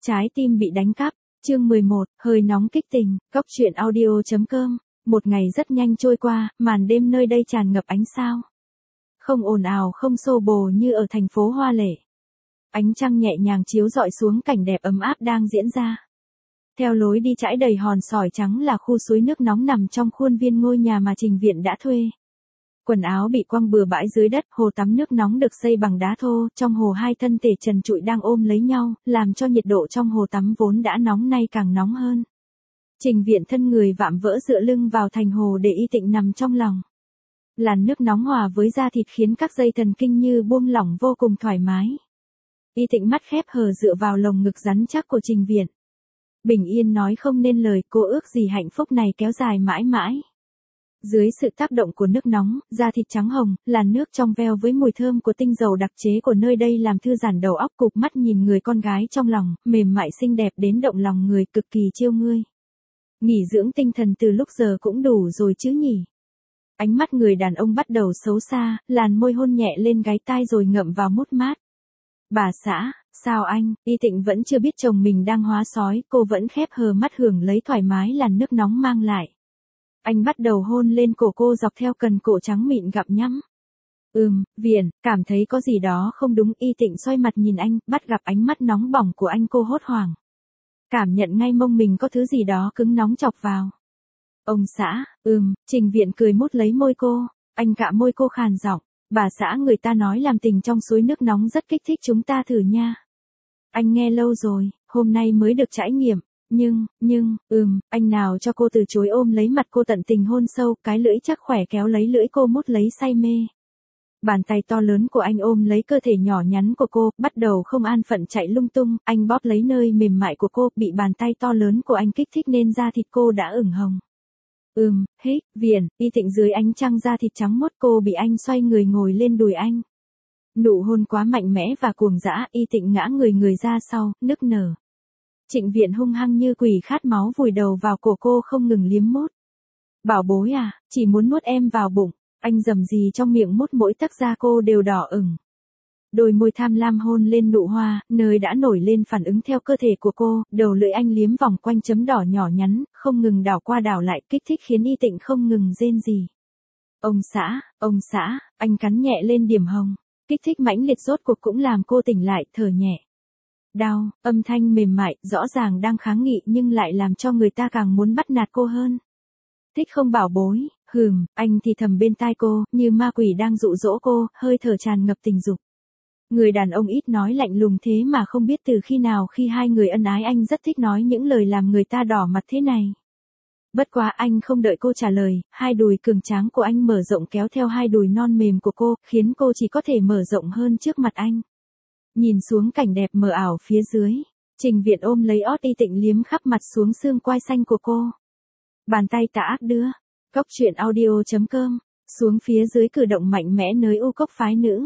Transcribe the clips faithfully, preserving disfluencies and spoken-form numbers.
Trái tim bị đánh cắp, chương mười một, hơi nóng kích tình, góc truyện audio.com. Một ngày rất nhanh trôi qua, màn đêm nơi đây tràn ngập ánh sao. Không ồn ào không xô bồ như ở thành phố hoa lệ. Ánh trăng nhẹ nhàng chiếu rọi xuống cảnh đẹp ấm áp đang diễn ra. Theo lối đi trải đầy hòn sỏi trắng là khu suối nước nóng nằm trong khuôn viên ngôi nhà mà Trình Viện đã thuê. Quần áo bị quăng bừa bãi dưới đất, hồ tắm nước nóng được xây bằng đá thô, trong hồ hai thân thể trần trụi đang ôm lấy nhau, làm cho nhiệt độ trong hồ tắm vốn đã nóng nay càng nóng hơn. Trình Viện thân người vạm vỡ dựa lưng vào thành hồ để Y Tịnh nằm trong lòng. Làn nước nóng hòa với da thịt khiến các dây thần kinh như buông lỏng vô cùng thoải mái. Y Tịnh mắt khép hờ dựa vào lồng ngực rắn chắc của Trình Viện. Bình yên nói không nên lời, cô ước gì hạnh phúc này kéo dài mãi mãi. Dưới sự tác động của nước nóng, da thịt trắng hồng, làn nước trong veo với mùi thơm của tinh dầu đặc chế của nơi đây làm thư giãn đầu óc, cụp mắt nhìn người con gái trong lòng, mềm mại xinh đẹp đến động lòng người, cực kỳ chiêu ngươi. Nghỉ dưỡng tinh thần từ lúc giờ cũng đủ rồi chứ nhỉ. Ánh mắt người đàn ông bắt đầu xấu xa, làn môi hôn nhẹ lên gáy tai rồi ngậm vào mút mát. Bà xã, sao anh? Y Tịnh vẫn chưa biết chồng mình đang hóa sói, cô vẫn khép hờ mắt hưởng lấy thoải mái làn nước nóng mang lại. Anh bắt đầu hôn lên cổ cô dọc theo cần cổ trắng mịn gặm nhắm. Ừm, Viện, cảm thấy có gì đó không đúng. Y Tịnh xoay mặt nhìn anh, bắt gặp ánh mắt nóng bỏng của anh, cô hốt hoảng. Cảm nhận ngay mông mình có thứ gì đó cứng nóng chọc vào. Ông xã, ừm, Trình Viện cười mút lấy môi cô, anh cạ môi cô khàn giọng, bà xã người ta nói làm tình trong suối nước nóng rất kích thích, chúng ta thử nha. Anh nghe lâu rồi, hôm nay mới được trải nghiệm. Nhưng, nhưng, ừm, anh nào cho cô từ chối, ôm lấy mặt cô tận tình hôn sâu, cái lưỡi chắc khỏe kéo lấy lưỡi cô mút lấy say mê. Bàn tay to lớn của anh ôm lấy cơ thể nhỏ nhắn của cô, bắt đầu không an phận chạy lung tung, anh bóp lấy nơi mềm mại của cô, bị bàn tay to lớn của anh kích thích nên da thịt cô đã ửng hồng. Ừm, hít, Viện, Y Tịnh dưới ánh trăng da thịt trắng muốt, cô bị anh xoay người ngồi lên đùi anh. Nụ hôn quá mạnh mẽ và cuồng dã, Y Tịnh ngã người người ra sau, nức nở. Trịnh Viện hung hăng như quỷ khát máu vùi đầu vào cổ cô không ngừng liếm mút. Bảo bối à, chỉ muốn nuốt em vào bụng, anh rầm rì trong miệng mút mỗi tấc da cô đều đỏ ửng. Đôi môi tham lam hôn lên nụ hoa, nơi đã nổi lên phản ứng theo cơ thể của cô, đầu lưỡi anh liếm vòng quanh chấm đỏ nhỏ nhắn, không ngừng đảo qua đảo lại, kích thích khiến Y Tịnh không ngừng rên rỉ. Ông xã, ông xã, anh cắn nhẹ lên điểm hồng, kích thích mãnh liệt rốt cuộc cũng làm cô tỉnh lại, thở nhẹ. Đau, âm thanh mềm mại, rõ ràng đang kháng nghị nhưng lại làm cho người ta càng muốn bắt nạt cô hơn. Thích không bảo bối, hừm, anh thì thầm bên tai cô, như ma quỷ đang dụ dỗ cô, hơi thở tràn ngập tình dục. Người đàn ông ít nói lạnh lùng thế mà không biết từ khi nào khi hai người ân ái anh rất thích nói những lời làm người ta đỏ mặt thế này. Bất quá anh không đợi cô trả lời, hai đùi cường tráng của anh mở rộng kéo theo hai đùi non mềm của cô, khiến cô chỉ có thể mở rộng hơn trước mặt anh. Nhìn xuống cảnh đẹp mờ ảo phía dưới, Trình Viện ôm lấy ót Y Tịnh liếm khắp mặt xuống xương quai xanh của cô. Bàn tay tà ác đưa, góc truyện audio.com, xuống phía dưới cử động mạnh mẽ nơi u cốc phái nữ.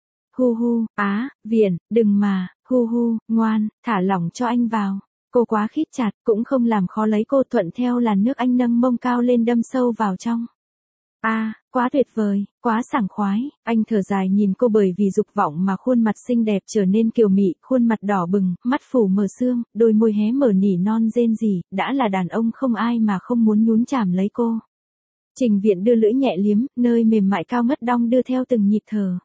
Hu hu, á, Viện, đừng mà, hu hu, ngoan, thả lỏng cho anh vào. Cô quá khít chặt, cũng không làm khó lấy cô, thuận theo làn nước anh nâng mông cao lên đâm sâu vào trong. A, à, quá tuyệt vời, quá sảng khoái, anh thở dài nhìn cô, bởi vì dục vọng mà khuôn mặt xinh đẹp trở nên kiều mị, khuôn mặt đỏ bừng, mắt phủ mờ sương, đôi môi hé mở nỉ non rên rỉ, đã là đàn ông không ai mà không muốn nhún chạm lấy cô. Trình Viện đưa lưỡi nhẹ liếm, nơi mềm mại cao ngất đong đưa theo từng nhịp thở.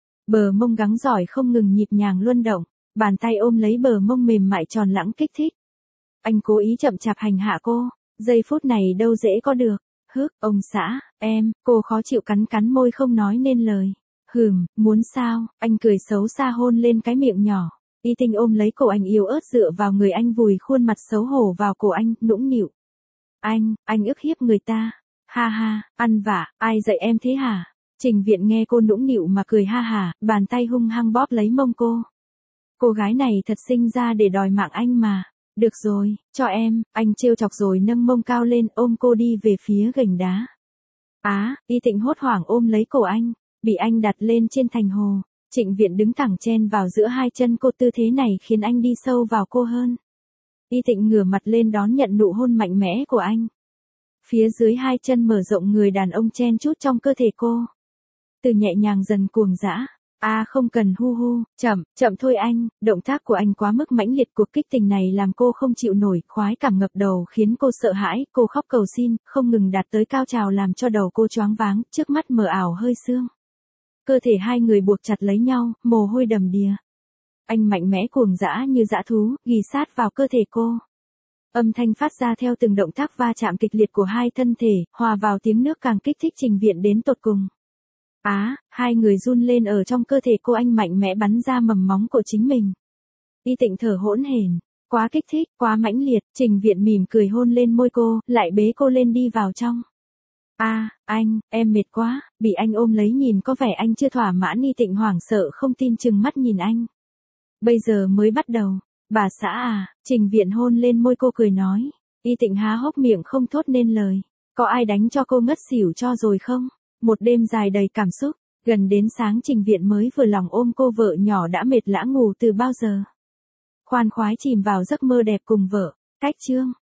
Bờ mông gắng giỏi không ngừng nhịp nhàng luân động, bàn tay ôm lấy bờ mông mềm mại tròn lẵng kích thích. Anh cố ý chậm chạp hành hạ cô, giây phút này đâu dễ có được. Hức, ông xã, em, cô khó chịu cắn cắn môi không nói nên lời. Hừm, muốn sao, anh cười xấu xa hôn lên cái miệng nhỏ. Y Tịnh ôm lấy cổ anh yếu ớt dựa vào người anh, vùi khuôn mặt xấu hổ vào cổ anh, nũng nịu. Anh, anh ức hiếp người ta. Ha ha, ăn vạ, ai dạy em thế hả? Trình Viện nghe cô nũng nịu mà cười ha hả, bàn tay hung hăng bóp lấy mông cô. Cô gái này thật sinh ra để đòi mạng anh mà. Được rồi, cho em, anh trêu chọc rồi nâng mông cao lên ôm cô đi về phía gành đá. Á, à, Y Tịnh hốt hoảng ôm lấy cổ anh, bị anh đặt lên trên thành hồ. Trịnh Viện đứng thẳng chen vào giữa hai chân cô, tư thế này khiến anh đi sâu vào cô hơn. Y Tịnh ngửa mặt lên đón nhận nụ hôn mạnh mẽ của anh. Phía dưới hai chân mở rộng, người đàn ông chen chút trong cơ thể cô. Từ nhẹ nhàng dần cuồng dã, À không cần hu hu, chậm, chậm thôi anh, động tác của anh quá mức mãnh liệt, cuộc kích tình này làm cô không chịu nổi, khoái cảm ngập đầu khiến cô sợ hãi, cô khóc cầu xin, không ngừng đạt tới cao trào làm cho đầu cô choáng váng, trước mắt mờ ảo hơi sương. Cơ thể hai người buộc chặt lấy nhau, mồ hôi đầm đìa. Anh mạnh mẽ cuồng dã như dã thú, ghì sát vào cơ thể cô. Âm thanh phát ra theo từng động tác va chạm kịch liệt của hai thân thể, hòa vào tiếng nước càng kích thích Trình Viện đến tột cùng. Á, à, hai người run lên ở trong cơ thể cô, anh mạnh mẽ bắn ra mầm móng của chính mình. Y Tịnh thở hỗn hển, quá kích thích, quá mãnh liệt, Trình Viện mỉm cười hôn lên môi cô, lại bế cô lên đi vào trong. A, à, anh, em mệt quá, bị anh ôm lấy nhìn có vẻ anh chưa thỏa mãn. Y Tịnh hoảng sợ không tin chừng mắt nhìn anh. Bây giờ mới bắt đầu, bà xã à, Trình Viện hôn lên môi cô cười nói. Y Tịnh há hốc miệng không thốt nên lời. Có ai đánh cho cô ngất xỉu cho rồi không? Một đêm dài đầy cảm xúc, gần đến sáng Trình Viện mới vừa lòng ôm cô vợ nhỏ đã mệt lã ngủ từ bao giờ. Khoan khoái chìm vào giấc mơ đẹp cùng vợ. Cách chương